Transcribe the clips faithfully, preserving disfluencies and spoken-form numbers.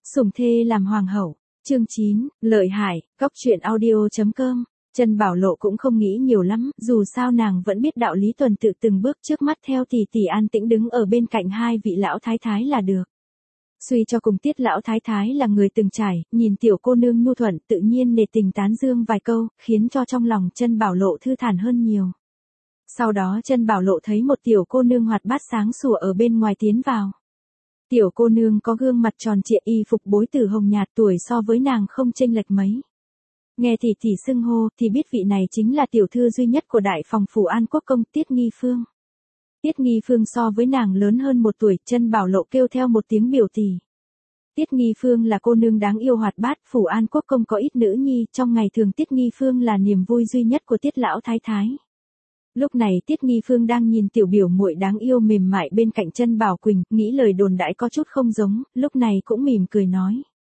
Sủng thê làm hoàng hậu. Chương chín, lợi hại, góc truyện audio chấm com. Trân Bảo Lộ cũng không nghĩ nhiều lắm, dù sao nàng vẫn biết đạo lý tuần tự từng bước trước mắt theo tỷ tỷ an tĩnh đứng ở bên cạnh hai vị lão thái thái là được. Suy cho cùng Tiết lão thái thái là người từng trải, nhìn tiểu cô nương nhu thuận tự nhiên nể tình tán dương vài câu, khiến cho trong lòng Trân Bảo Lộ thư thản hơn nhiều. Sau đó Trân Bảo Lộ thấy một tiểu cô nương hoạt bát sáng sủa ở bên ngoài tiến vào. Tiểu cô nương có gương mặt tròn trịa, y phục bối từ hồng nhạt, tuổi so với nàng không chênh lệch mấy. Nghe tỷ tỷ xưng hô thì biết vị này chính là tiểu thư duy nhất của đại phòng phủ An Quốc công Tiết Nghi Phương. Tiết Nghi Phương so với nàng lớn hơn một tuổi, Trân Bảo Lộ kêu theo một tiếng biểu tỷ. Tiết Nghi Phương là cô nương đáng yêu hoạt bát, phủ An Quốc công có ít nữ nhi, trong ngày thường Tiết Nghi Phương là niềm vui duy nhất của Tiết lão thái thái. Lúc này Tiết Nghi Phương đang nhìn tiểu biểu muội đáng yêu mềm mại bên cạnh Trân Bảo Quỳnh, nghĩ lời đồn đãi có chút không giống, lúc này cũng mỉm cười nói: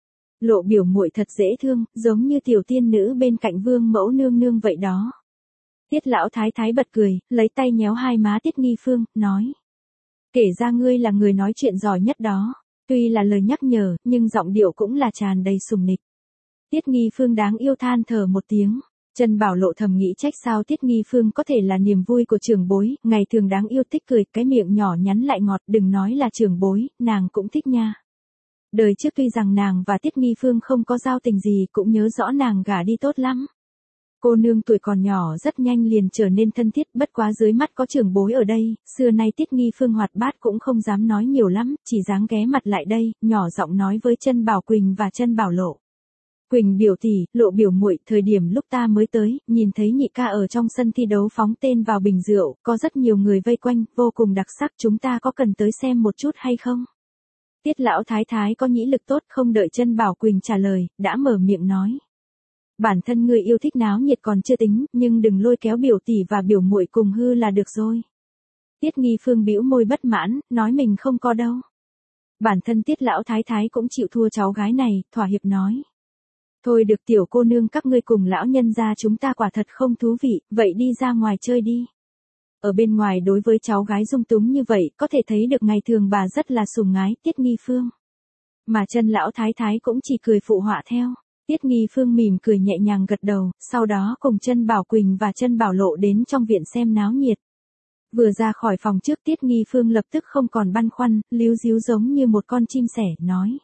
Lộ biểu muội thật dễ thương, giống như tiểu tiên nữ bên cạnh vương mẫu nương nương vậy đó. Tiết lão thái thái bật cười, lấy tay nhéo hai má Tiết Nghi Phương, nói: Kể ra ngươi là người nói chuyện giỏi nhất đó. Tuy là lời nhắc nhở, nhưng giọng điệu cũng là tràn đầy sùng nịch. Tiết Nghi Phương đáng yêu than thở một tiếng. Trân Bảo Lộ thầm nghĩ trách sao Tiết Nghi Phương có thể là niềm vui của trưởng bối, ngày thường đáng yêu thích cười, cái miệng nhỏ nhắn lại ngọt, đừng nói là trưởng bối, nàng cũng thích nha. Đời trước tuy rằng nàng và Tiết Nghi Phương không có giao tình gì, cũng nhớ rõ nàng gả đi tốt lắm. Cô nương tuổi còn nhỏ rất nhanh liền trở nên thân thiết, bất quá dưới mắt có trưởng bối ở đây, xưa nay Tiết Nghi Phương hoạt bát cũng không dám nói nhiều lắm, chỉ dáng ghé mặt lại đây, nhỏ giọng nói với Trân Bảo Quỳnh và Trân Bảo Lộ. Quỳnh biểu tỷ, Lộ biểu muội, thời điểm lúc ta mới tới, nhìn thấy nhị ca ở trong sân thi đấu phóng tên vào bình rượu, có rất nhiều người vây quanh, vô cùng đặc sắc, chúng ta có cần tới xem một chút hay không? Tiết lão thái thái có nhĩ lực tốt, không đợi Trân Bảo Quỳnh trả lời, đã mở miệng nói: Bản thân người yêu thích náo nhiệt còn chưa tính, nhưng đừng lôi kéo biểu tỷ và biểu muội cùng hư là được rồi. Tiết Nghi Phương bĩu môi bất mãn, nói mình không có đâu. Bản thân Tiết lão thái thái cũng chịu thua cháu gái này, thỏa hiệp nói: Thôi được tiểu cô nương, các ngươi cùng lão nhân gia chúng ta quả thật không thú vị, vậy đi ra ngoài chơi đi. Ở bên ngoài đối với cháu gái dung túng như vậy, có thể thấy được ngày thường bà rất là sủng ái Tiết Nghi Phương. Mà Trân lão thái thái cũng chỉ cười phụ họa theo. Tiết Nghi Phương mỉm cười nhẹ nhàng gật đầu, sau đó cùng Trân Bảo Quỳnh và Trân Bảo Lộ đến trong viện xem náo nhiệt. Vừa ra khỏi phòng trước, Tiết Nghi Phương lập tức không còn băn khoăn, líu díu giống như một con chim sẻ, nói: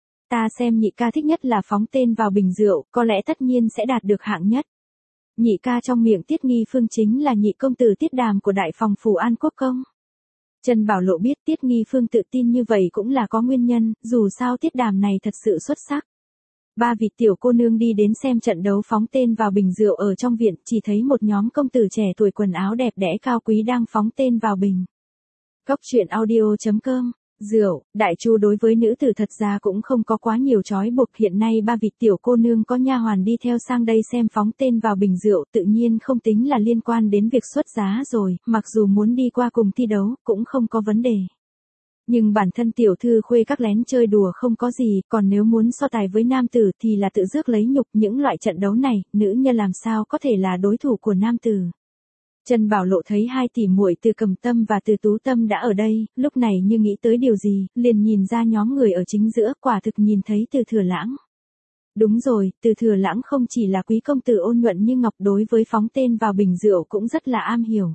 Ta xem nhị ca thích nhất là phóng tên vào bình rượu, có lẽ tất nhiên sẽ đạt được hạng nhất. Nhị ca trong miệng Tiết Nghi Phương chính là nhị công tử Tiết Đàm của đại phòng phủ An Quốc công. Trân Bảo Lộ biết Tiết Nghi Phương tự tin như vậy cũng là có nguyên nhân, dù sao Tiết Đàm này thật sự xuất sắc. Ba vị tiểu cô nương đi đến xem trận đấu phóng tên vào bình rượu ở trong viện, chỉ thấy một nhóm công tử trẻ tuổi quần áo đẹp đẽ cao quý đang phóng tên vào bình. Góc truyện audio chấm com. Rượu, đại chu đối với nữ tử thật ra cũng không có quá nhiều trói buộc, hiện nay ba vị tiểu cô nương có nha hoàn đi theo sang đây xem phóng tên vào bình rượu, tự nhiên không tính là liên quan đến việc xuất giá rồi, mặc dù muốn đi qua cùng thi đấu, cũng không có vấn đề. Nhưng bản thân tiểu thư khuê các lén chơi đùa không có gì, còn nếu muốn so tài với nam tử thì là tự rước lấy nhục, những loại trận đấu này, nữ nhân làm sao có thể là đối thủ của nam tử. Trân Bảo Lộ thấy hai tỷ muội Từ Cầm Tâm và Từ Tú Tâm đã ở đây, lúc này như nghĩ tới điều gì, liền nhìn ra nhóm người ở chính giữa, quả thực nhìn thấy Từ Thừa Lãng. Đúng rồi, Từ Thừa Lãng không chỉ là quý công tử ôn nhuận như ngọc, đối với phóng tên vào bình rượu cũng rất là am hiểu.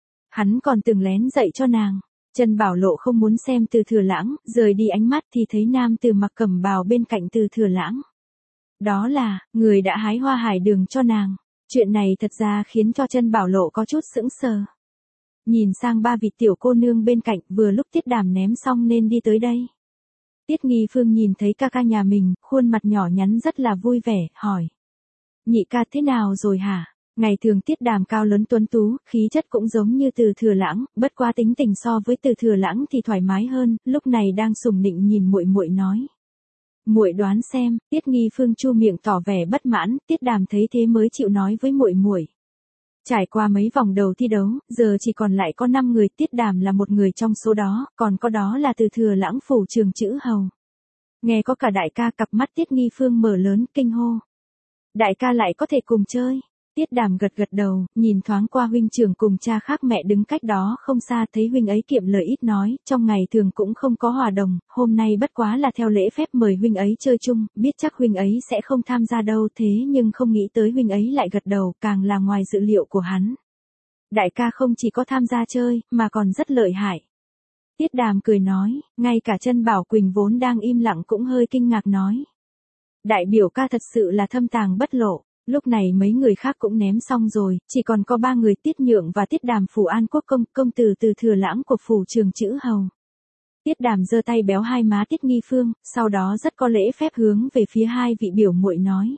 Hắn còn từng lén dạy cho nàng. Trân Bảo Lộ không muốn xem Từ Thừa Lãng, rời đi ánh mắt thì thấy nam tử mặc cẩm bào bên cạnh Từ Thừa Lãng. Đó là người đã hái hoa hải đường cho nàng. Chuyện này thật ra khiến cho Trân Bảo Lộ có chút sững sờ. Nhìn sang ba vị tiểu cô nương bên cạnh, vừa lúc Tiết Đàm ném xong nên đi tới đây. Tiết Nghi Phương nhìn thấy ca ca nhà mình, khuôn mặt nhỏ nhắn rất là vui vẻ, hỏi: Nhị ca thế nào rồi hả? Ngày thường Tiết Đàm cao lớn tuấn tú, khí chất cũng giống như Từ Thừa Lãng, bất quá tính tình so với Từ Thừa Lãng thì thoải mái hơn, lúc này đang sùng nịnh nhìn muội muội nói: Muội đoán xem. Tiết Nghi Phương chu miệng tỏ vẻ bất mãn, Tiết Đàm thấy thế mới chịu nói với muội muội. Trải qua mấy vòng đầu thi đấu, giờ chỉ còn lại có năm người, Tiết Đàm là một người trong số đó, còn có đó là Từ Thừa Lãng phủ trường chữ hầu. Nghe có cả đại ca, cặp mắt Tiết Nghi Phương mở lớn, kinh hô: Đại ca lại có thể cùng chơi. Tiết Đàm gật gật đầu, nhìn thoáng qua huynh trưởng cùng cha khác mẹ đứng cách đó không xa, thấy huynh ấy kiệm lời ít nói, trong ngày thường cũng không có hòa đồng, hôm nay bất quá là theo lễ phép mời huynh ấy chơi chung, biết chắc huynh ấy sẽ không tham gia đâu, thế nhưng không nghĩ tới huynh ấy lại gật đầu, càng là ngoài dự liệu của hắn. Đại ca không chỉ có tham gia chơi, mà còn rất lợi hại. Tiết Đàm cười nói, ngay cả Chân Bảo Quỳnh vốn đang im lặng cũng hơi kinh ngạc nói. Đại biểu ca thật sự là thâm tàng bất lộ. Lúc này mấy người khác cũng ném xong rồi, chỉ còn có ba người Tiết Nhượng và Tiết Đàm phủ An Quốc công, công tử từ Thừa Lãng của phủ Trường Chữ Hầu. Tiết Đàm giơ tay béo hai má Tiết Nghi Phương, sau đó rất có lễ phép hướng về phía hai vị biểu muội nói.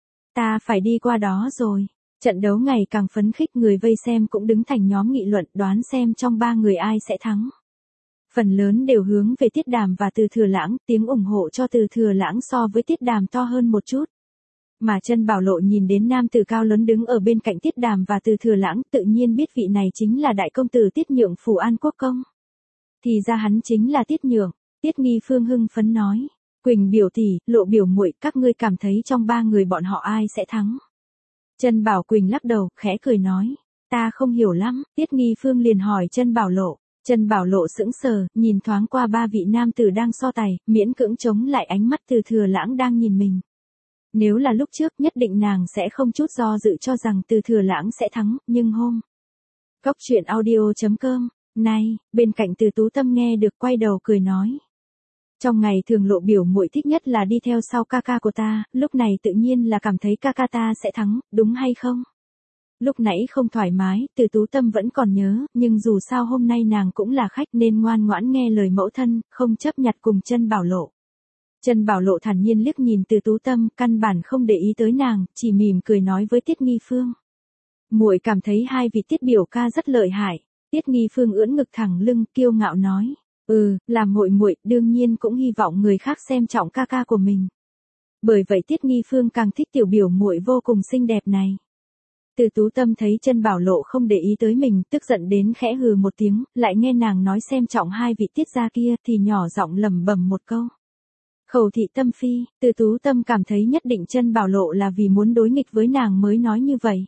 Ta phải đi qua đó rồi. Trận đấu ngày càng phấn khích, người vây xem cũng đứng thành nhóm nghị luận đoán xem trong ba người ai sẽ thắng. Phần lớn đều hướng về Tiết Đàm và Từ Thừa Lãng, tiếng ủng hộ cho Từ Thừa Lãng so với Tiết Đàm to hơn một chút. Mà Chân Bảo Lộ nhìn đến nam tử cao lớn đứng ở bên cạnh Tiết Đàm và Từ Thừa Lãng, tự nhiên biết vị này chính là đại công tử Tiết Nhượng phủ An Quốc công. Thì ra hắn chính là Tiết Nhượng. Tiết Nghi Phương hưng phấn nói, Quỳnh biểu tỷ, Lộ biểu muội, các ngươi cảm thấy trong ba người bọn họ ai sẽ thắng? Chân Bảo Quỳnh lắc đầu, khẽ cười nói, ta không hiểu lắm. Tiết Nghi Phương liền hỏi Chân Bảo Lộ. Chân Bảo Lộ sững sờ, nhìn thoáng qua ba vị nam tử đang so tài, miễn cưỡng chống lại ánh mắt Từ Thừa Lãng đang nhìn mình. Nếu là lúc trước nhất định nàng sẽ không chút do dự cho rằng Từ Thừa Lãng sẽ thắng, nhưng hôm. Cóc truyện audio chấm com, này, bên cạnh Từ Tú Tâm nghe được quay đầu cười nói. Trong ngày thường Lộ biểu muội thích nhất là đi theo sau ca ca của ta, lúc này tự nhiên là cảm thấy ca ca ta sẽ thắng, đúng hay không? Lúc nãy không thoải mái, Từ Tú Tâm vẫn còn nhớ, nhưng dù sao hôm nay nàng cũng là khách nên ngoan ngoãn nghe lời mẫu thân, không chấp nhặt cùng Chân Bảo Lộ. Chân Bảo Lộ thản nhiên liếc nhìn Từ Tú Tâm, căn bản không để ý tới nàng, chỉ mỉm cười nói với Tiết Nghi Phương. Muội cảm thấy hai vị Tiết biểu ca rất lợi hại. Tiết Nghi Phương ưỡn ngực thẳng lưng, kiêu ngạo nói, ừ, là muội muội, đương nhiên cũng hy vọng người khác xem trọng ca ca của mình. Bởi vậy Tiết Nghi Phương càng thích tiểu biểu muội vô cùng xinh đẹp này. Từ Tú Tâm thấy Chân Bảo Lộ không để ý tới mình, tức giận đến khẽ hừ một tiếng, lại nghe nàng nói xem trọng hai vị Tiết gia kia thì nhỏ giọng lẩm bẩm một câu. Khẩu thị tâm phi, Từ Tú Tâm cảm thấy nhất định Chân Bảo Lộ là vì muốn đối nghịch với nàng mới nói như vậy.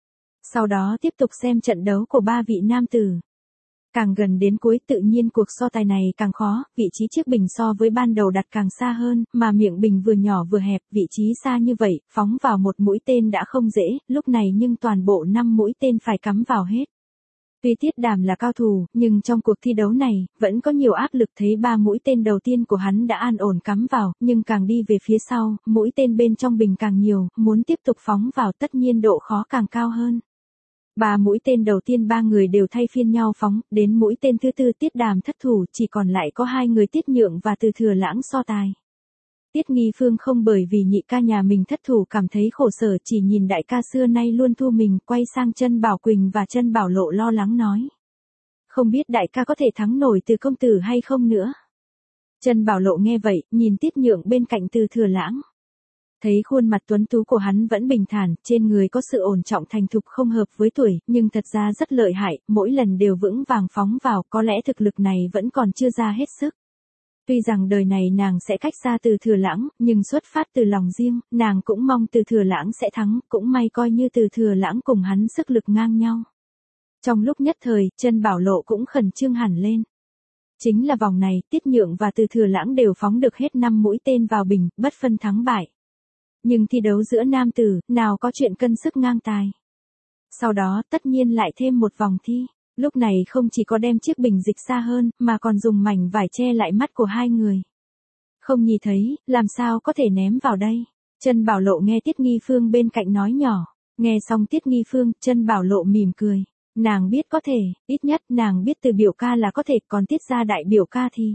Sau đó tiếp tục xem trận đấu của ba vị nam tử. Càng gần đến cuối tự nhiên cuộc so tài này càng khó, vị trí chiếc bình so với ban đầu đặt càng xa hơn, mà miệng bình vừa nhỏ vừa hẹp, vị trí xa như vậy, phóng vào một mũi tên đã không dễ, lúc này nhưng toàn bộ năm mũi tên phải cắm vào hết. Tuy Tiết Đàm là cao thủ, nhưng trong cuộc thi đấu này, vẫn có nhiều áp lực, thấy ba mũi tên đầu tiên của hắn đã an ổn cắm vào, nhưng càng đi về phía sau, mũi tên bên trong bình càng nhiều, muốn tiếp tục phóng vào tất nhiên độ khó càng cao hơn. Ba mũi tên đầu tiên ba người đều thay phiên nhau phóng, đến mũi tên thứ tư Tiết Đàm thất thủ, chỉ còn lại có hai người Tiết Nhượng và Từ Thừa Lãng so tài. Tiết Nghi Phương không bởi vì nhị ca nhà mình thất thủ cảm thấy khổ sở, chỉ nhìn đại ca xưa nay luôn thua mình, quay sang Chân Bảo Quỳnh và Chân Bảo Lộ lo lắng nói. Không biết đại ca có thể thắng nổi Từ công tử hay không nữa. Chân Bảo Lộ nghe vậy, nhìn Tiết Nhượng bên cạnh Từ Thừa Lãng. Thấy khuôn mặt tuấn tú của hắn vẫn bình thản, trên người có sự ổn trọng thành thục không hợp với tuổi, nhưng thật ra rất lợi hại, mỗi lần đều vững vàng phóng vào, có lẽ thực lực này vẫn còn chưa ra hết sức. Tuy rằng đời này nàng sẽ cách xa Từ Thừa Lãng, nhưng xuất phát từ lòng riêng, nàng cũng mong Từ Thừa Lãng sẽ thắng, cũng may coi như Từ Thừa Lãng cùng hắn sức lực ngang nhau. Trong lúc nhất thời, Chân Bảo Lộ cũng khẩn trương hẳn lên. Chính là vòng này, Tiết Nhượng và Từ Thừa Lãng đều phóng được hết năm mũi tên vào bình, bất phân thắng bại. Nhưng thi đấu giữa nam tử, nào có chuyện cân sức ngang tài. Sau đó, tất nhiên lại thêm một vòng thi. Lúc này không chỉ có đem chiếc bình dịch xa hơn, mà còn dùng mảnh vải che lại mắt của hai người. Không nhìn thấy, làm sao có thể ném vào đây? Chân Bảo Lộ nghe Tiết Nghi Phương bên cạnh nói nhỏ. Nghe xong Tiết Nghi Phương, Chân Bảo Lộ mỉm cười. Nàng biết có thể, ít nhất nàng biết Từ biểu ca là có thể, còn Tiết gia đại biểu ca thì.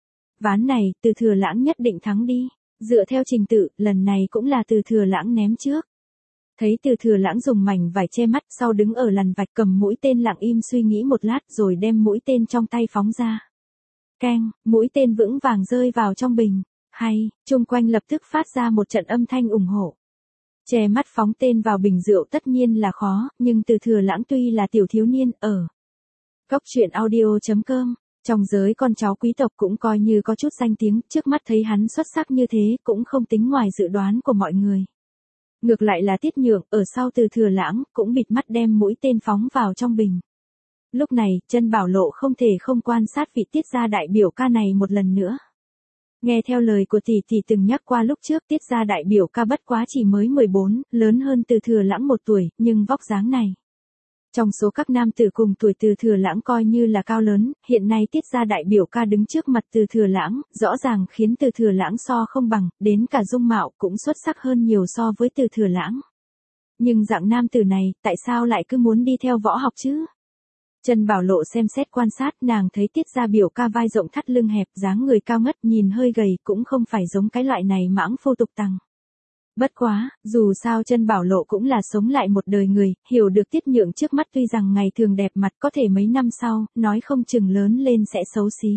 Ván này, Từ Thừa Lãng nhất định thắng đi. Dựa theo trình tự, lần này cũng là Từ Thừa Lãng ném trước. Thấy Từ Thừa Lãng dùng mảnh vải che mắt, sau đứng ở lằn vạch cầm mũi tên lặng im suy nghĩ một lát rồi đem mũi tên trong tay phóng ra. Keng, mũi tên vững vàng rơi vào trong bình. Hay, chung quanh lập tức phát ra một trận âm thanh ủng hộ. Che mắt phóng tên vào bình rượu tất nhiên là khó, nhưng Từ Thừa Lãng tuy là tiểu thiếu niên, ở cóc truyện audio chấm com, trong giới con cháu quý tộc cũng coi như có chút danh tiếng, trước mắt thấy hắn xuất sắc như thế cũng không tính ngoài dự đoán của mọi người. Ngược lại là Tiết Nhượng, ở sau Từ Thừa Lãng, cũng bịt mắt đem mũi tên phóng vào trong bình. Lúc này, Chân Bảo Lộ không thể không quan sát vị Tiết gia đại biểu ca này một lần nữa. Nghe theo lời của tỷ tỷ từng nhắc qua lúc trước, Tiết gia đại biểu ca bất quá chỉ mới mười bốn, lớn hơn Từ Thừa Lãng một tuổi, nhưng vóc dáng này. Trong số các nam tử cùng tuổi Từ Thừa Lãng coi như là cao lớn, hiện nay Tiết gia đại biểu ca đứng trước mặt Từ Thừa Lãng, rõ ràng khiến Từ Thừa Lãng so không bằng, đến cả dung mạo cũng xuất sắc hơn nhiều so với Từ Thừa Lãng. Nhưng dạng nam tử này, tại sao lại cứ muốn đi theo võ học chứ? Chân Bảo Lộ xem xét quan sát, nàng thấy Tiết gia biểu ca vai rộng thắt lưng hẹp, dáng người cao ngất, nhìn hơi gầy, cũng không phải giống cái loại này mãng phu tục tằng. Bất quá, dù sao Chân Bảo Lộ cũng là sống lại một đời người, hiểu được Tiết Nhượng trước mắt tuy rằng ngày thường đẹp mặt, có thể mấy năm sau, nói không chừng lớn lên sẽ xấu xí.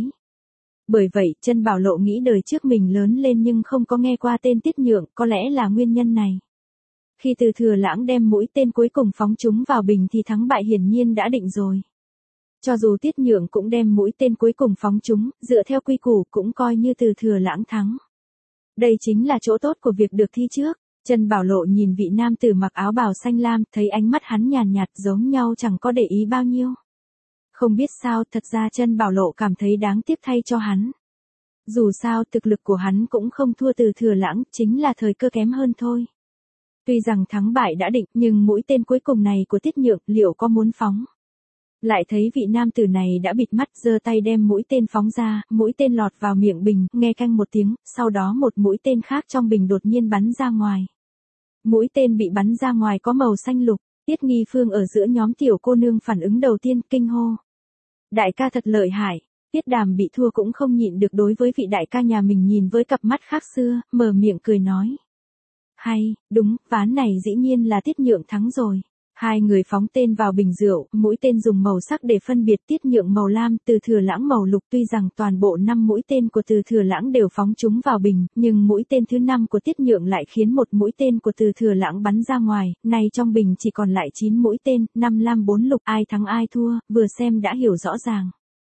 Bởi vậy, Chân Bảo Lộ nghĩ đời trước mình lớn lên nhưng không có nghe qua tên Tiết Nhượng, có lẽ là nguyên nhân này. Khi Từ Thừa Lãng đem mũi tên cuối cùng phóng chúng vào bình thì thắng bại hiển nhiên đã định rồi. Cho dù Tiết Nhượng cũng đem mũi tên cuối cùng phóng chúng, dựa theo quy củ cũng coi như Từ Thừa Lãng thắng. Đây chính là chỗ tốt của việc được thi trước. Chân Bảo Lộ nhìn vị nam tử mặc áo bào xanh lam, thấy ánh mắt hắn nhàn nhạt giống nhau chẳng có để ý bao nhiêu. Không biết sao, thật ra Chân Bảo Lộ cảm thấy đáng tiếc thay cho hắn. Dù sao, thực lực của hắn cũng không thua Từ Thừa Lãng, chính là thời cơ kém hơn thôi. Tuy rằng thắng bại đã định, nhưng mũi tên cuối cùng này của Tiết Nhượng liệu có muốn phóng? Lại thấy vị nam tử này đã bịt mắt, giơ tay đem mũi tên phóng ra, mũi tên lọt vào miệng bình, nghe canh một tiếng, sau đó một mũi tên khác trong bình đột nhiên bắn ra ngoài. Mũi tên bị bắn ra ngoài có màu xanh lục, Tiết Nghi Phương ở giữa nhóm tiểu cô nương phản ứng đầu tiên, kinh hô. Đại ca thật lợi hại. Tiết Đàm bị thua cũng không nhịn được đối với vị đại ca nhà mình nhìn với cặp mắt khác xưa, mở miệng cười nói. Hay, đúng, ván này dĩ nhiên là Tiết Nhượng thắng rồi. Hai người phóng tên vào bình rượu, mũi tên dùng màu sắc để phân biệt, Tiết Nhượng màu lam, Từ Thừa Lãng màu lục. Tuy rằng toàn bộ năm mũi tên của Từ Thừa Lãng đều phóng chúng vào bình, nhưng mũi tên thứ năm của Tiết Nhượng lại khiến một mũi tên của Từ Thừa Lãng bắn ra ngoài, nay trong bình chỉ còn lại chín mũi tên, năm lam bốn lục, ai thắng ai thua, vừa xem đã hiểu rõ ràng.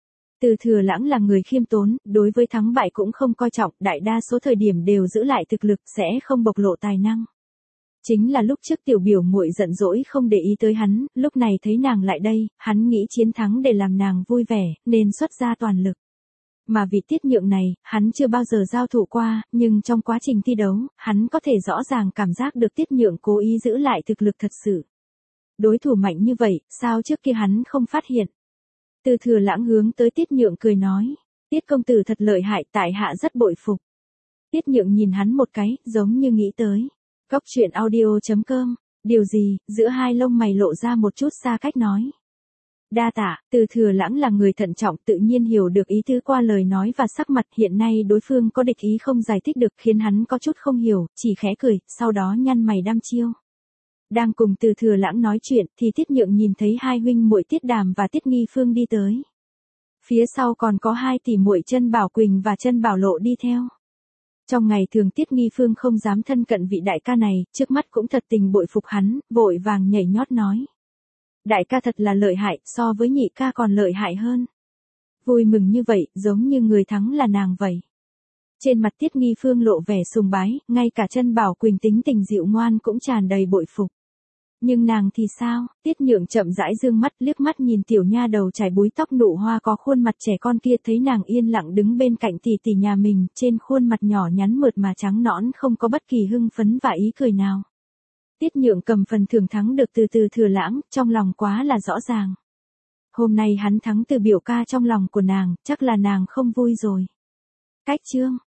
Từ Thừa Lãng là người khiêm tốn, đối với thắng bại cũng không coi trọng, đại đa số thời điểm đều giữ lại thực lực, sẽ không bộc lộ tài năng. Chính là lúc trước tiểu biểu muội giận dỗi không để ý tới hắn, lúc này thấy nàng lại đây, hắn nghĩ chiến thắng để làm nàng vui vẻ, nên xuất ra toàn lực. Mà vị Tiết Nhượng này, hắn chưa bao giờ giao thủ qua, nhưng trong quá trình thi đấu, hắn có thể rõ ràng cảm giác được Tiết Nhượng cố ý giữ lại thực lực thật sự. Đối thủ mạnh như vậy, sao trước kia hắn không phát hiện? Từ Thừa Lãng hướng tới Tiết Nhượng cười nói, Tiết công tử thật lợi hại, tại hạ rất bội phục. Tiết Nhượng nhìn hắn một cái, giống như nghĩ tới. Cóc truyện audio chấm com, điều gì, giữa hai lông mày lộ ra một chút xa cách nói. Đa tạ, Từ Thừa Lãng là người thận trọng, tự nhiên hiểu được ý tứ qua lời nói và sắc mặt, hiện nay đối phương có địch ý không giải thích được, khiến hắn có chút không hiểu, chỉ khẽ cười, sau đó nhăn mày đăm chiêu. Đang cùng Từ Thừa Lãng nói chuyện, thì Tiết Nhượng nhìn thấy hai huynh muội Tiết Đàm và Tiết Nghi Phương đi tới. Phía sau còn có hai tỷ muội Chân Bảo Quỳnh và Chân Bảo Lộ đi theo. Trong ngày thường Tiết Nghi Phương không dám thân cận vị đại ca này, trước mắt cũng thật tình bội phục hắn, vội vàng nhảy nhót nói. Đại ca thật là lợi hại, so với nhị ca còn lợi hại hơn. Vui mừng như vậy, giống như người thắng là nàng vậy. Trên mặt Tiết Nghi Phương lộ vẻ sùng bái, ngay cả Chân Bảo Quỳnh tính tình dịu ngoan cũng tràn đầy bội phục. Nhưng nàng thì sao? Tiết Nhượng chậm rãi dương mắt, liếc mắt nhìn tiểu nha đầu trải búi tóc nụ hoa có khuôn mặt trẻ con kia, thấy nàng yên lặng đứng bên cạnh tỷ tỷ nhà mình, trên khuôn mặt nhỏ nhắn mượt mà trắng nõn không có bất kỳ hưng phấn và ý cười nào. Tiết Nhượng cầm phần thưởng thắng được từ Từ Thừa Lãng, trong lòng quá là rõ ràng. Hôm nay hắn thắng từ biểu ca trong lòng của nàng, chắc là nàng không vui rồi. Cách chương